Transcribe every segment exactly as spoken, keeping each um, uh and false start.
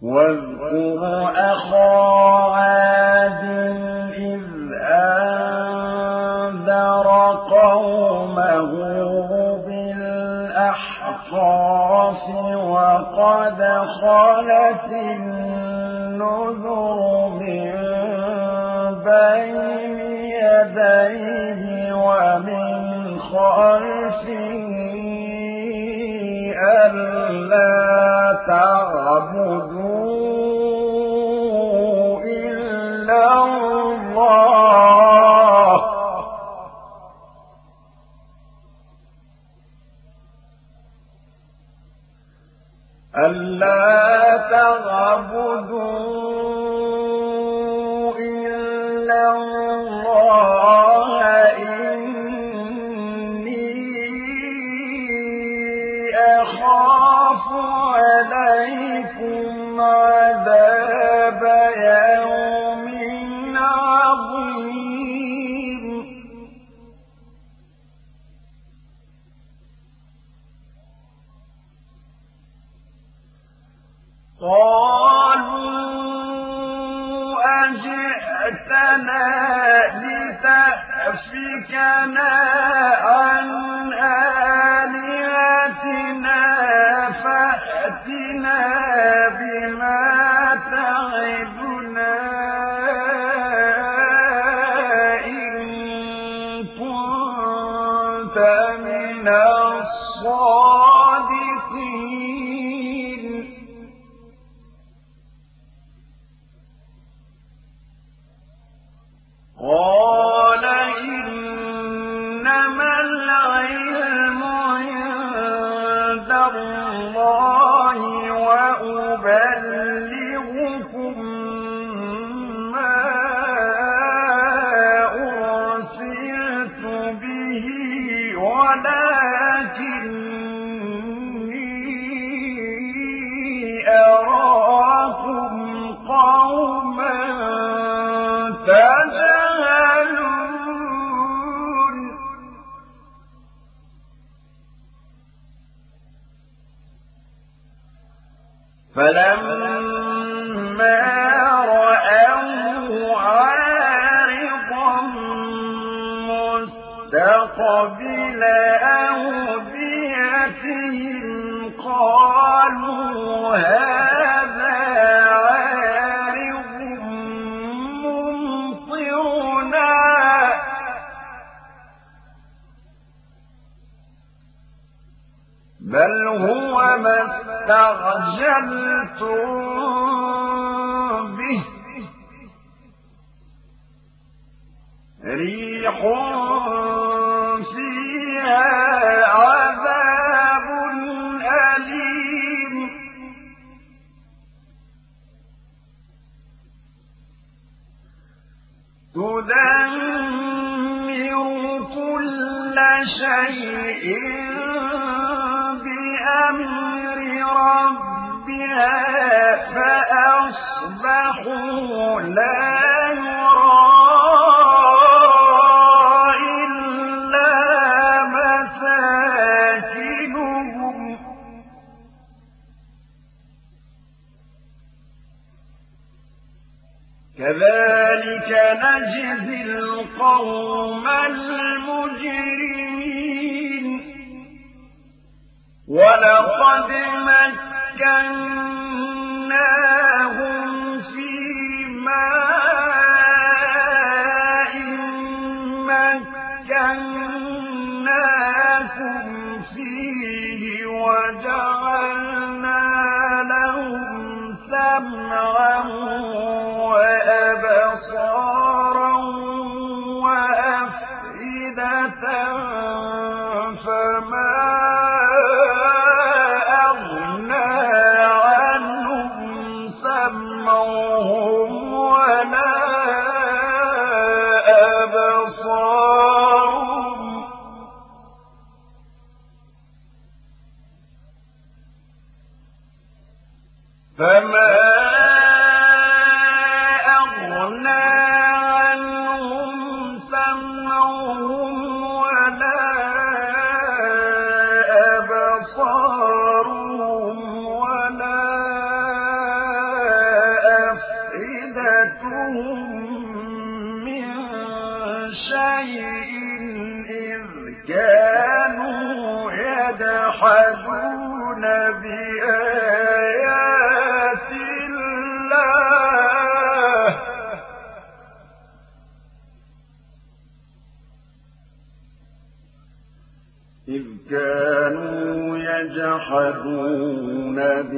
واذكر أخا عاد إذ أنذر قومه بالأحقاف وقد خلت النذر من بين يديه ومن خلفه ألا تعبدوا إلا الله ألا تعبدوا إلا الله إني أخاف عليكم عذاب يوم عظيم قالوا أجئتنا لتأفكنا عن آلهتنا فأتنا بما تعدنا إن كنت من الصادقين قال إنما العلم عند الله وأبلغكم ما أرسلت به ولكني أراكم قوما تجهلون فلما رأوه عارضا مستقبل أوديتهم قالوا هذا عارض ممطرنا بل هو ما استعجلتم به ريح فيها عذاب أليم تدمر كل شيء بأمر ربها فأصبحوا لا يرى إلا مساكنهم كذلك نجزي القوم المجرمين ولقد مكناهم في ماء مكناكم فيه وجعلنا لهم سمعا وأبصارا وأفئدة فما أغنى عنهم سمعهم ولا أبصارهم فما أغنى عنهم سمعهم ولا أبصارهم ولا من شيء إذ كانوا يجحدون بآيات الله إذ كانوا يجحدون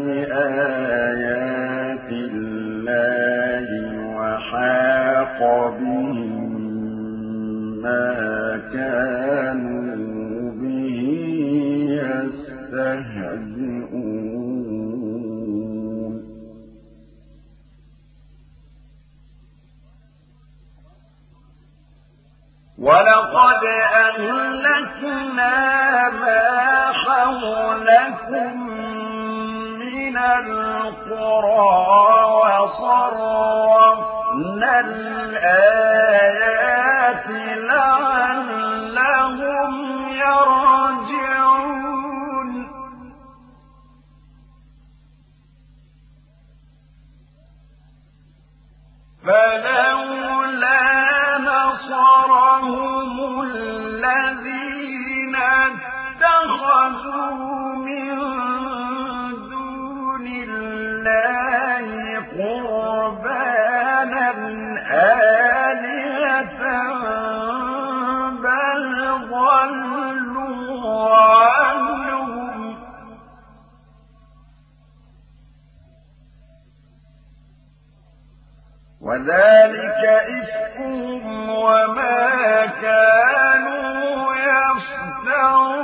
بآيات الله وحاق بهم ما كانوا به يستهزئون ولقد أهلكنا ما حولكم من القرى وصرفنا الآيات لعلهم يرجعون فلولا نصرهم الذين اتخذوا من دون الله قربانا آلهة بل ضلوا عنهم وذلك إفكهم وما كانوا يفترون